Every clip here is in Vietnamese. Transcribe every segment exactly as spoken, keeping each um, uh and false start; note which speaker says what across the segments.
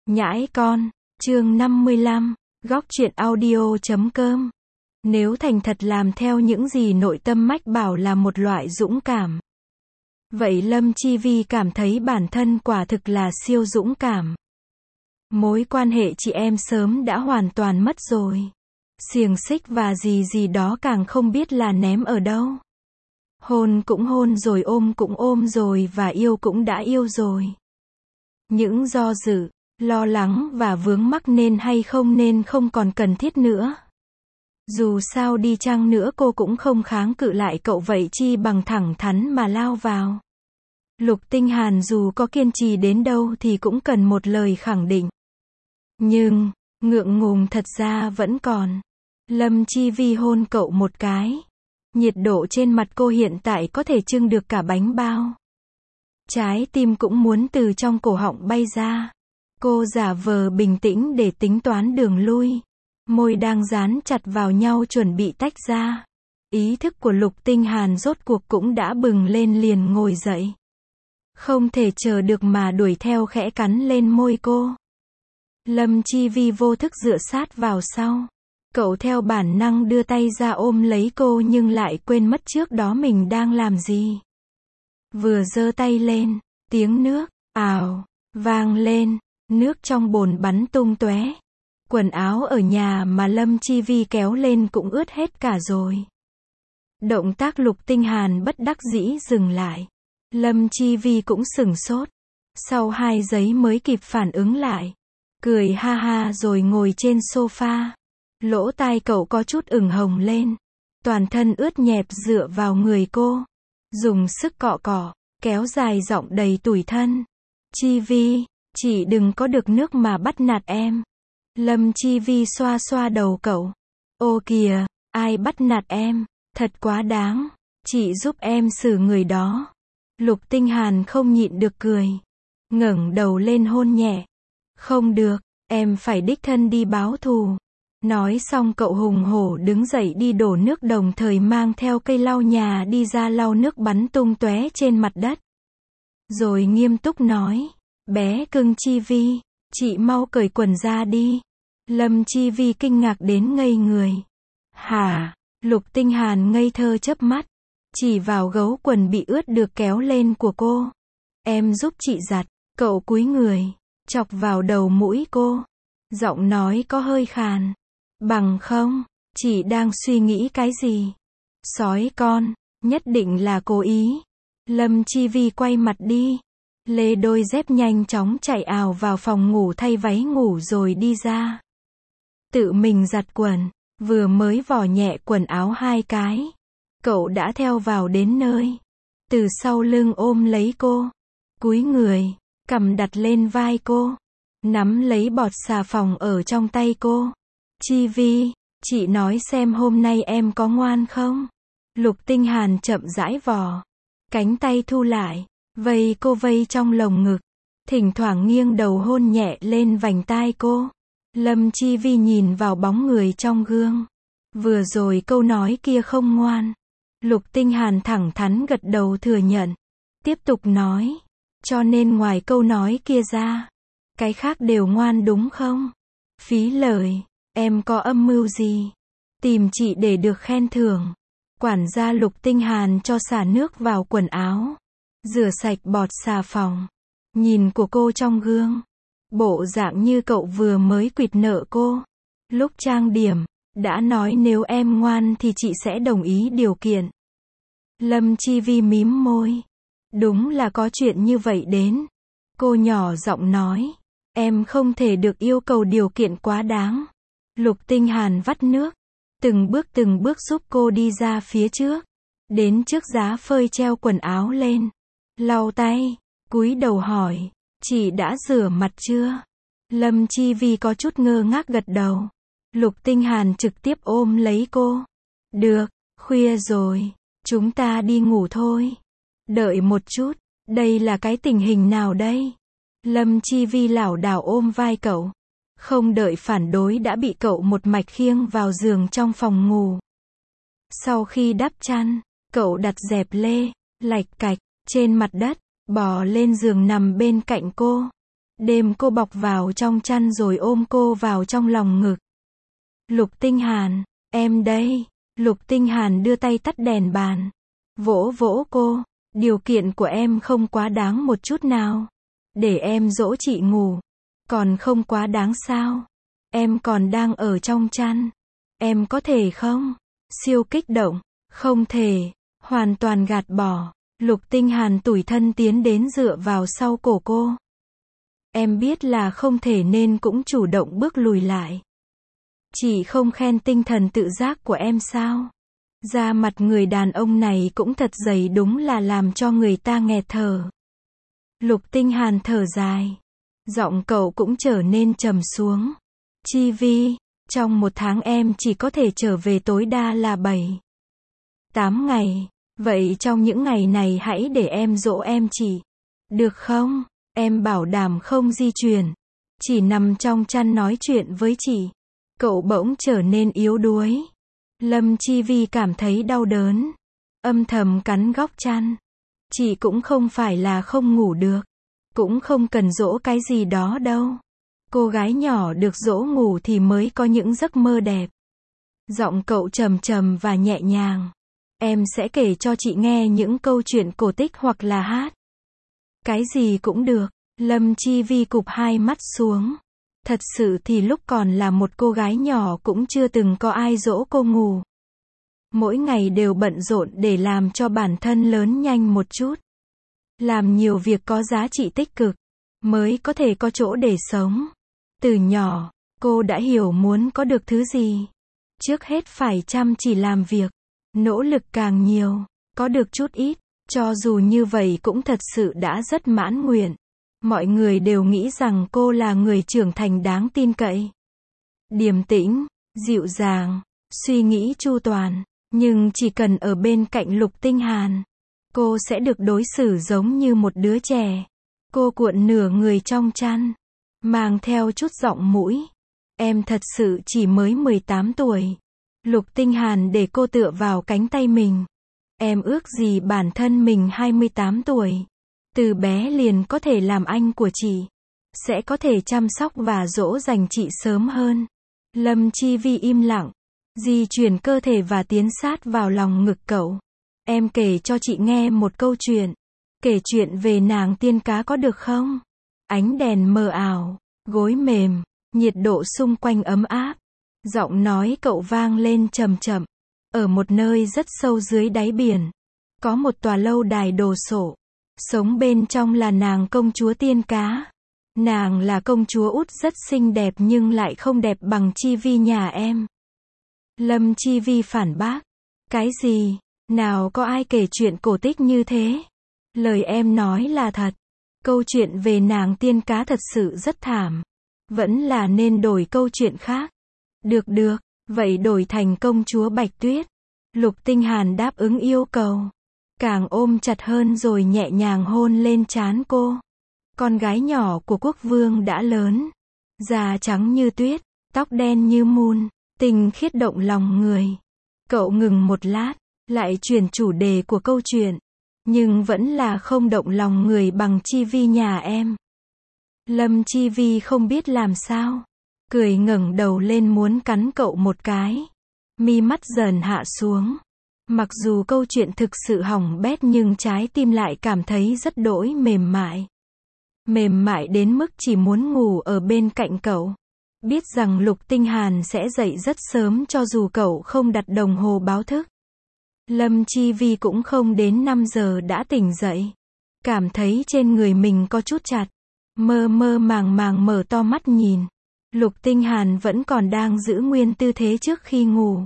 Speaker 1: Nhãi con, chương năm mươi lăm, góc truyện audio chấm com. Nếu thành thật làm theo những gì nội tâm mách bảo là một loại dũng cảm, vậy Lâm Chi Vi cảm thấy bản thân quả thực là siêu dũng cảm. Mối quan hệ chị em sớm đã hoàn toàn mất rồi. Xiềng xích và gì gì đó càng không biết là ném ở đâu. Hôn cũng hôn rồi, ôm cũng ôm rồi, và yêu cũng đã yêu rồi. Những do dự, lo lắng và vướng mắc nên hay không nên không còn cần thiết nữa. Dù sao đi chăng nữa cô cũng không kháng cự lại cậu, vậy chi bằng thẳng thắn mà lao vào. Lục Tinh Hàn dù có kiên trì đến đâu thì cũng cần một lời khẳng định. Nhưng, ngượng ngùng thật ra vẫn còn. Lâm Chi Vi hôn cậu một cái. Nhiệt độ trên mặt cô hiện tại có thể trưng được cả bánh bao. Trái tim cũng muốn từ trong cổ họng bay ra. Cô giả vờ bình tĩnh để tính toán đường lui. Môi đang dán chặt vào nhau chuẩn bị tách ra. Ý thức của Lục Tinh Hàn rốt cuộc cũng đã bừng lên, liền ngồi dậy. Không thể chờ được mà đuổi theo, khẽ cắn lên môi cô. Lâm Chi Vi vô thức dựa sát vào sau. Cậu theo bản năng đưa tay ra ôm lấy cô nhưng lại quên mất trước đó mình đang làm gì. Vừa giơ tay lên, tiếng nước ào vang lên, nước trong bồn bắn tung tóe. Quần áo ở nhà mà Lâm Chi Vi kéo lên cũng ướt hết cả rồi. Động tác Lục Tinh Hàn bất đắc dĩ dừng lại. Lâm Chi Vi cũng sửng sốt. Sau hai giây mới kịp phản ứng lại. Cười ha ha rồi ngồi trên sofa. Lỗ tai cậu có chút ửng hồng lên. Toàn thân ướt nhẹp dựa vào người cô. Dùng sức cọ cọ, kéo dài giọng đầy tủi thân. Chi Vi, chị đừng có được nước mà bắt nạt em. Lâm Chi Vi xoa xoa đầu cậu. Ô kìa, ai bắt nạt em, thật quá đáng. Chị giúp em xử người đó. Lục Tinh Hàn không nhịn được cười. Ngẩng đầu lên hôn nhẹ. Không được, em phải đích thân đi báo thù. Nói xong cậu hùng hổ đứng dậy đi đổ nước, đồng thời mang theo cây lau nhà đi ra lau nước bắn tung tóe trên mặt đất. Rồi nghiêm túc nói, bé cưng Chi Vi, chị mau cởi quần ra đi. Lâm Chi Vi kinh ngạc đến ngây người. Hả? Lục Tinh Hàn ngây thơ chớp mắt, chỉ vào gấu quần bị ướt được kéo lên của cô. Em giúp chị giặt. Cậu cúi người, chọc vào đầu mũi cô. Giọng nói có hơi khàn. Bằng không, chị đang suy nghĩ cái gì? Sói con, nhất định là cố ý. Lâm Chi Vi quay mặt đi. Lê đôi dép nhanh chóng chạy ào vào phòng ngủ thay váy ngủ rồi đi ra. Tự mình giặt quần, vừa mới vò nhẹ quần áo hai cái. Cậu đã theo vào đến nơi. Từ sau lưng ôm lấy cô. Cúi người, cằm đặt lên vai cô. Nắm lấy bọt xà phòng ở trong tay cô. Chi Vi, chị nói xem hôm nay em có ngoan không? Lục Tinh Hàn chậm rãi vò. Cánh tay thu lại, vây cô vây trong lồng ngực. Thỉnh thoảng nghiêng đầu hôn nhẹ lên vành tai cô. Lâm Chi Vi nhìn vào bóng người trong gương. Vừa rồi câu nói kia không ngoan. Lục Tinh Hàn thẳng thắn gật đầu thừa nhận. Tiếp tục nói. Cho nên ngoài câu nói kia ra, cái khác đều ngoan đúng không? Phí lời. Em có âm mưu gì? Tìm chị để được khen thưởng. Quản gia Lục Tinh Hàn cho xả nước vào quần áo. Rửa sạch bọt xà phòng. Nhìn của cô trong gương. Bộ dạng như cậu vừa mới quỵt nợ cô. Lúc trang điểm, đã nói nếu em ngoan thì chị sẽ đồng ý điều kiện. Lâm Chi Vi mím môi. Đúng là có chuyện như vậy đến. Cô nhỏ giọng nói. Em không thể được yêu cầu điều kiện quá đáng. Lục Tinh Hàn vắt nước. Từng bước từng bước giúp cô đi ra phía trước. Đến trước giá phơi treo quần áo lên. Lau tay. Cúi đầu hỏi. Chị đã rửa mặt chưa? Lâm Chi Vi có chút ngơ ngác gật đầu. Lục Tinh Hàn trực tiếp ôm lấy cô. Được, khuya rồi. Chúng ta đi ngủ thôi. Đợi một chút. Đây là cái tình hình nào đây? Lâm Chi Vi lảo đảo ôm vai cậu. Không đợi phản đối đã bị cậu một mạch khiêng vào giường trong phòng ngủ. Sau khi đắp chăn, cậu đặt dẹp lê, lạch cạch, trên mặt đất, bò lên giường nằm bên cạnh cô. Đêm cô bọc vào trong chăn rồi ôm cô vào trong lòng ngực. Lục Tinh Hàn, em đây. Lục Tinh Hàn đưa tay tắt đèn bàn. Vỗ vỗ cô. Điều kiện của em không quá đáng một chút nào. Để em dỗ chị ngủ. Còn không quá đáng sao? Em còn đang ở trong chăn. Em có thể không? Siêu kích động. Không thể. Hoàn toàn gạt bỏ. Lục Tinh Hàn tủi thân tiến đến dựa vào sau cổ cô. Em biết là không thể nên cũng chủ động bước lùi lại. Chị không khen tinh thần tự giác của em sao? Da mặt người đàn ông này cũng thật dày, đúng là làm cho người ta nghẹt thở. Lục Tinh Hàn thở dài. Giọng cậu cũng trở nên trầm xuống. Chi Vi, trong một tháng em chỉ có thể trở về tối đa là bảy, tám ngày. Vậy trong những ngày này hãy để em dỗ em chị. Được không? Em bảo đảm không di chuyển. Chỉ nằm trong chăn nói chuyện với chị. Cậu bỗng trở nên yếu đuối. Lâm Chi Vi cảm thấy đau đớn. Âm thầm cắn góc chăn. Chị cũng không phải là không ngủ được. Cũng không cần dỗ cái gì đó đâu. Cô gái nhỏ được dỗ ngủ thì mới có những giấc mơ đẹp. Giọng cậu trầm trầm và nhẹ nhàng. Em sẽ kể cho chị nghe những câu chuyện cổ tích hoặc là hát. Cái gì cũng được. Lâm Chi Vi cụp hai mắt xuống. Thật sự thì lúc còn là một cô gái nhỏ cũng chưa từng có ai dỗ cô ngủ. Mỗi ngày đều bận rộn để làm cho bản thân lớn nhanh một chút. Làm nhiều việc có giá trị tích cực, mới có thể có chỗ để sống. Từ nhỏ, cô đã hiểu muốn có được thứ gì. Trước hết phải chăm chỉ làm việc, nỗ lực càng nhiều, có được chút ít, cho dù như vậy cũng thật sự đã rất mãn nguyện. Mọi người đều nghĩ rằng cô là người trưởng thành đáng tin cậy. Điềm tĩnh, dịu dàng, suy nghĩ chu toàn, nhưng chỉ cần ở bên cạnh Lục Tinh Hàn, cô sẽ được đối xử giống như một đứa trẻ. Cô cuộn nửa người trong chăn, mang theo chút giọng mũi. Em thật sự chỉ mới mười tám tuổi. Lục Tinh Hàn để cô tựa vào cánh tay mình. Em ước gì bản thân mình hai mươi tám tuổi. Từ bé liền có thể làm anh của chị. Sẽ có thể chăm sóc và dỗ dành chị sớm hơn. Lâm Chi Vi im lặng. Di chuyển cơ thể và tiến sát vào lòng ngực cậu. Em kể cho chị nghe một câu chuyện. Kể chuyện về nàng tiên cá có được không? Ánh đèn mờ ảo, gối mềm, nhiệt độ xung quanh ấm áp. Giọng nói cậu vang lên chậm chậm. Ở một nơi rất sâu dưới đáy biển, có một tòa lâu đài đồ sộ. Sống bên trong là nàng công chúa tiên cá. Nàng là công chúa út rất xinh đẹp nhưng lại không đẹp bằng Chi Vi nhà em. Lâm Chi Vi phản bác. Cái gì? Nào có ai kể chuyện cổ tích như thế? Lời em nói là thật. Câu chuyện về nàng tiên cá thật sự rất thảm. Vẫn là nên đổi câu chuyện khác. Được được, vậy đổi thành công chúa Bạch Tuyết. Lục Tinh Hàn đáp ứng yêu cầu. Càng ôm chặt hơn rồi nhẹ nhàng hôn lên trán cô. Con gái nhỏ của quốc vương đã lớn. Da trắng như tuyết, tóc đen như mun, tình khiết động lòng người. Cậu ngừng một lát, lại chuyển chủ đề của câu chuyện. Nhưng vẫn là không động lòng người bằng Chi Vi nhà em. Lâm Chi Vi không biết làm sao. Cười ngẩng đầu lên muốn cắn cậu một cái. Mi mắt dần hạ xuống. Mặc dù câu chuyện thực sự hỏng bét nhưng trái tim lại cảm thấy rất đỗi mềm mại. Mềm mại đến mức chỉ muốn ngủ ở bên cạnh cậu. Biết rằng Lục Tinh Hàn sẽ dậy rất sớm cho dù cậu không đặt đồng hồ báo thức. Lâm Chi Vi cũng không đến năm giờ đã tỉnh dậy. Cảm thấy trên người mình có chút chặt. Mơ mơ màng màng mở to mắt nhìn. Lục Tinh Hàn vẫn còn đang giữ nguyên tư thế trước khi ngủ.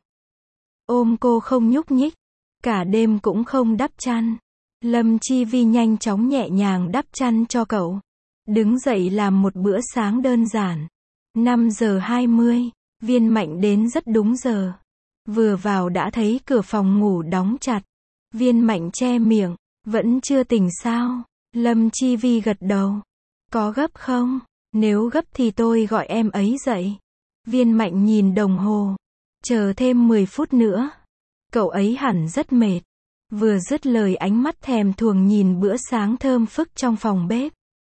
Speaker 1: Ôm cô không nhúc nhích. Cả đêm cũng không đắp chăn. Lâm Chi Vi nhanh chóng nhẹ nhàng đắp chăn cho cậu. Đứng dậy làm một bữa sáng đơn giản. năm giờ hai mươi, Viên Mạnh đến rất đúng giờ. Vừa vào đã thấy cửa phòng ngủ đóng chặt. Viên Mạnh che miệng. Vẫn chưa tỉnh sao? Lâm Chi Vi gật đầu. Có gấp không? Nếu gấp thì tôi gọi em ấy dậy. Viên Mạnh nhìn đồng hồ. Chờ thêm mười phút nữa. Cậu ấy hẳn rất mệt. Vừa dứt lời ánh mắt thèm thuồng nhìn bữa sáng thơm phức trong phòng bếp.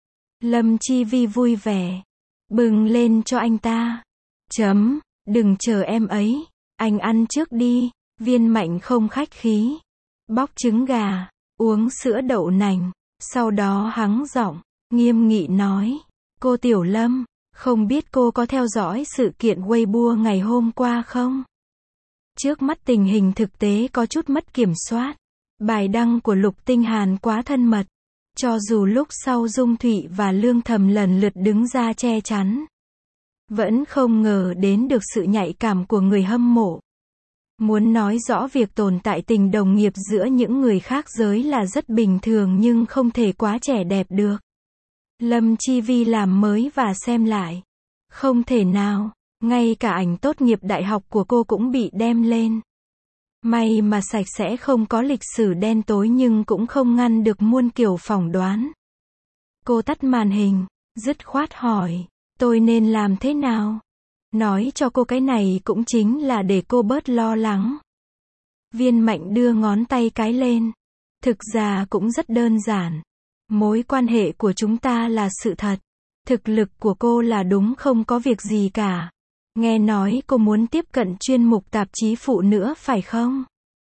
Speaker 1: Lâm Chi Vi vui vẻ. Bừng lên cho anh ta. Chấm, đừng chờ em ấy. Anh ăn trước đi. Viên Mạnh không khách khí. Bóc trứng gà, uống sữa đậu nành. Sau đó hắng giọng, nghiêm nghị nói. Cô Tiểu Lâm, không biết cô có theo dõi sự kiện Weibo ngày hôm qua không? Trước mắt tình hình thực tế có chút mất kiểm soát. Bài đăng của Lục Tinh Hàn quá thân mật. Cho dù lúc sau Dung Thụy và Lương Thầm lần lượt đứng ra che chắn, vẫn không ngờ đến được sự nhạy cảm của người hâm mộ. Muốn nói rõ việc tồn tại tình đồng nghiệp giữa những người khác giới là rất bình thường nhưng không thể quá trẻ đẹp được. Lâm Chi Vi làm mới và xem lại. Không thể nào, ngay cả ảnh tốt nghiệp đại học của cô cũng bị đem lên. May mà sạch sẽ không có lịch sử đen tối nhưng cũng không ngăn được muôn kiểu phỏng đoán. Cô tắt màn hình, dứt khoát hỏi, tôi nên làm thế nào? Nói cho cô cái này cũng chính là để cô bớt lo lắng. Viên Mạnh đưa ngón tay cái lên. Thực ra cũng rất đơn giản. Mối quan hệ của chúng ta là sự thật. Thực lực của cô là đúng không có việc gì cả. Nghe nói cô muốn tiếp cận chuyên mục tạp chí phụ nữa phải không?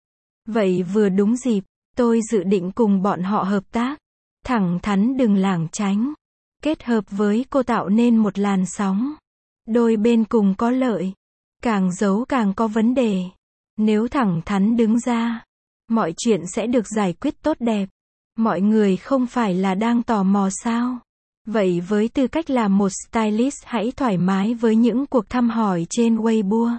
Speaker 1: Vậy vừa đúng dịp, tôi dự định cùng bọn họ hợp tác. Thẳng thắn đừng lảng tránh. Kết hợp với cô tạo nên một làn sóng. Đôi bên cùng có lợi. Càng giấu càng có vấn đề. Nếu thẳng thắn đứng ra, mọi chuyện sẽ được giải quyết tốt đẹp. Mọi người không phải là đang tò mò sao? Vậy với tư cách là một stylist hãy thoải mái với những cuộc thăm hỏi trên Weibo.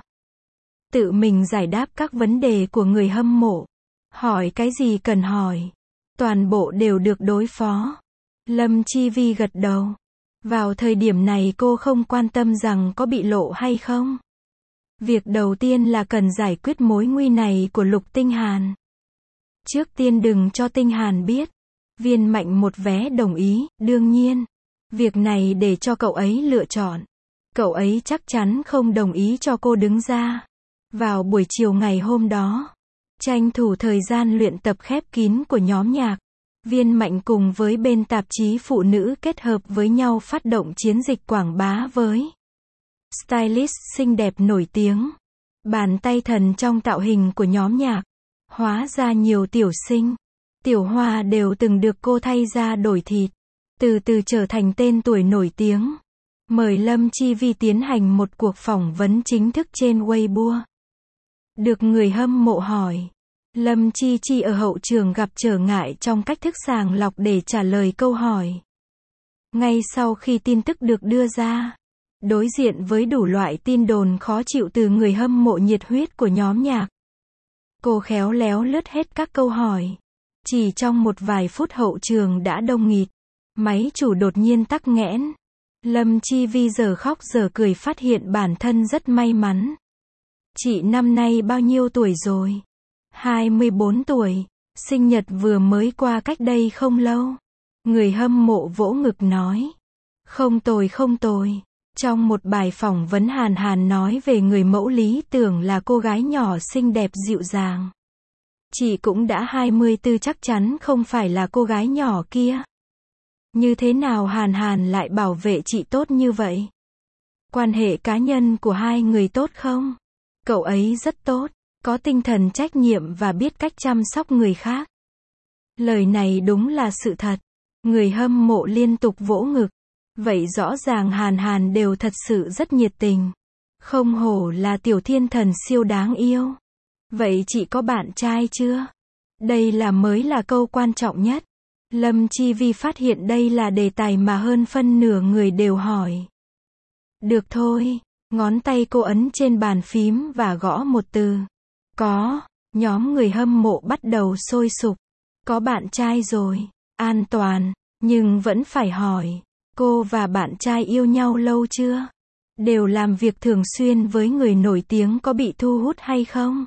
Speaker 1: Tự mình giải đáp các vấn đề của người hâm mộ. Hỏi cái gì cần hỏi. Toàn bộ đều được đối phó. Lâm Chi Vi gật đầu. Vào thời điểm này cô không quan tâm rằng có bị lộ hay không. Việc đầu tiên là cần giải quyết mối nguy này của Lục Tinh Hàn. Trước tiên đừng cho Tinh Hàn biết. Viên Mạnh một vé đồng ý, đương nhiên. Việc này để cho cậu ấy lựa chọn. Cậu ấy chắc chắn không đồng ý cho cô đứng ra. Vào buổi chiều ngày hôm đó, tranh thủ thời gian luyện tập khép kín của nhóm nhạc, Viên Mạnh cùng với bên tạp chí phụ nữ kết hợp với nhau phát động chiến dịch quảng bá với stylist xinh đẹp nổi tiếng. Bàn tay thần trong tạo hình của nhóm nhạc. Hóa ra nhiều tiểu sinh, tiểu hoa đều từng được cô thay ra đổi thịt. Từ từ trở thành tên tuổi nổi tiếng. Mời Lâm Chi Vi tiến hành một cuộc phỏng vấn chính thức trên Weibo. Được người hâm mộ hỏi. Lâm Chi Chi ở hậu trường gặp trở ngại trong cách thức sàng lọc để trả lời câu hỏi. Ngay sau khi tin tức được đưa ra, đối diện với đủ loại tin đồn khó chịu từ người hâm mộ nhiệt huyết của nhóm nhạc, cô khéo léo lướt hết các câu hỏi. Chỉ trong một vài phút hậu trường đã đông nghịt. Máy chủ đột nhiên tắc nghẽn. Lâm Chi Vi giờ khóc giờ cười phát hiện bản thân rất may mắn. Chị năm nay bao nhiêu tuổi rồi? hai mươi bốn tuổi. Sinh nhật vừa mới qua cách đây không lâu. Người hâm mộ vỗ ngực nói. Không tồi không tồi. Trong một bài phỏng vấn Hàn Hàn nói về người mẫu lý tưởng là cô gái nhỏ xinh đẹp dịu dàng. Chị cũng đã hai mươi tư chắc chắn không phải là cô gái nhỏ kia. Như thế nào Hàn Hàn lại bảo vệ chị tốt như vậy? Quan hệ cá nhân của hai người tốt không? Cậu ấy rất tốt, có tinh thần trách nhiệm và biết cách chăm sóc người khác. Lời này đúng là sự thật. Người hâm mộ liên tục vỗ ngực. Vậy rõ ràng Hàn Hàn đều thật sự rất nhiệt tình. Không hổ là tiểu thiên thần siêu đáng yêu. Vậy chị có bạn trai chưa? Đây là mới là câu quan trọng nhất. Lâm Chi Vi phát hiện đây là đề tài mà hơn phân nửa người đều hỏi. Được thôi, ngón tay cô ấn trên bàn phím và gõ một từ. Có, nhóm người hâm mộ bắt đầu sôi sục. Có bạn trai rồi, an toàn, nhưng vẫn phải hỏi, cô và bạn trai yêu nhau lâu chưa? Đều làm việc thường xuyên với người nổi tiếng có bị thu hút hay không?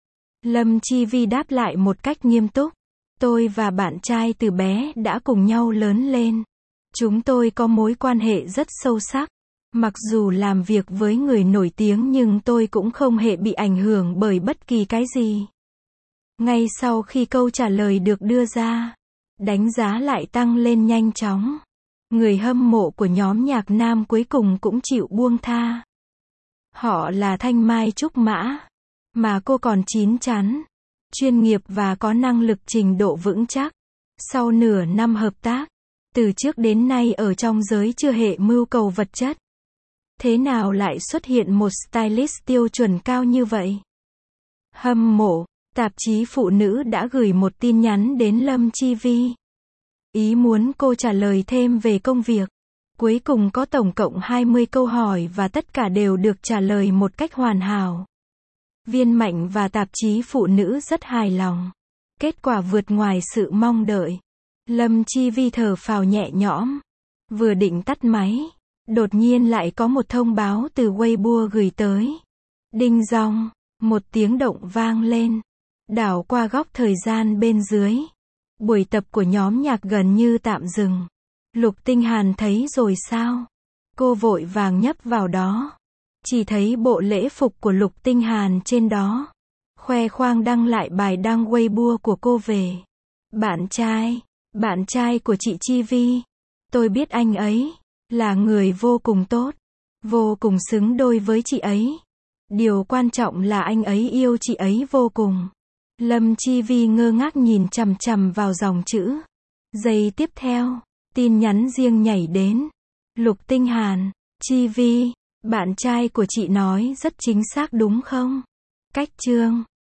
Speaker 1: Lâm Chi Vi đáp lại một cách nghiêm túc. Tôi và bạn trai từ bé đã cùng nhau lớn lên. Chúng tôi có mối quan hệ rất sâu sắc. Mặc dù làm việc với người nổi tiếng nhưng tôi cũng không hề bị ảnh hưởng bởi bất kỳ cái gì. Ngay sau khi câu trả lời được đưa ra, đánh giá lại tăng lên nhanh chóng. Người hâm mộ của nhóm nhạc nam cuối cùng cũng chịu buông tha. Họ là Thanh Mai Trúc Mã. Mà cô còn chín chắn, chuyên nghiệp và có năng lực trình độ vững chắc. Sau nửa năm hợp tác, từ trước đến nay ở trong giới chưa hệ mưu cầu vật chất. Thế nào lại xuất hiện một stylist tiêu chuẩn cao như vậy? Hâm mộ, tạp chí phụ nữ đã gửi một tin nhắn đến Lâm Chi Vi. Ý muốn cô trả lời thêm về công việc. Cuối cùng có tổng cộng hai mươi câu hỏi và tất cả đều được trả lời một cách hoàn hảo. Viên Mạnh và tạp chí phụ nữ rất hài lòng. Kết quả vượt ngoài sự mong đợi. Lâm Chi Vi thở phào nhẹ nhõm. Vừa định tắt máy, đột nhiên lại có một thông báo từ Weibo gửi tới. Đinh dong, một tiếng động vang lên. Đảo qua góc thời gian bên dưới. Buổi tập của nhóm nhạc gần như tạm dừng. Lục Tinh Hàn thấy rồi sao? Cô vội vàng nhấp vào đó. Chỉ thấy bộ lễ phục của Lục Tinh Hàn trên đó. Khoe khoang đăng lại bài đăng Weibo của cô về. Bạn trai, bạn trai của chị Chi Vi. Tôi biết anh ấy là người vô cùng tốt, vô cùng xứng đôi với chị ấy. Điều quan trọng là anh ấy yêu chị ấy vô cùng. Lâm Chi Vi ngơ ngác nhìn chằm chằm vào dòng chữ. Giây tiếp theo, tin nhắn riêng nhảy đến. Lục Tinh Hàn, Chi Vi, bạn trai của chị nói rất chính xác đúng không? Cách chương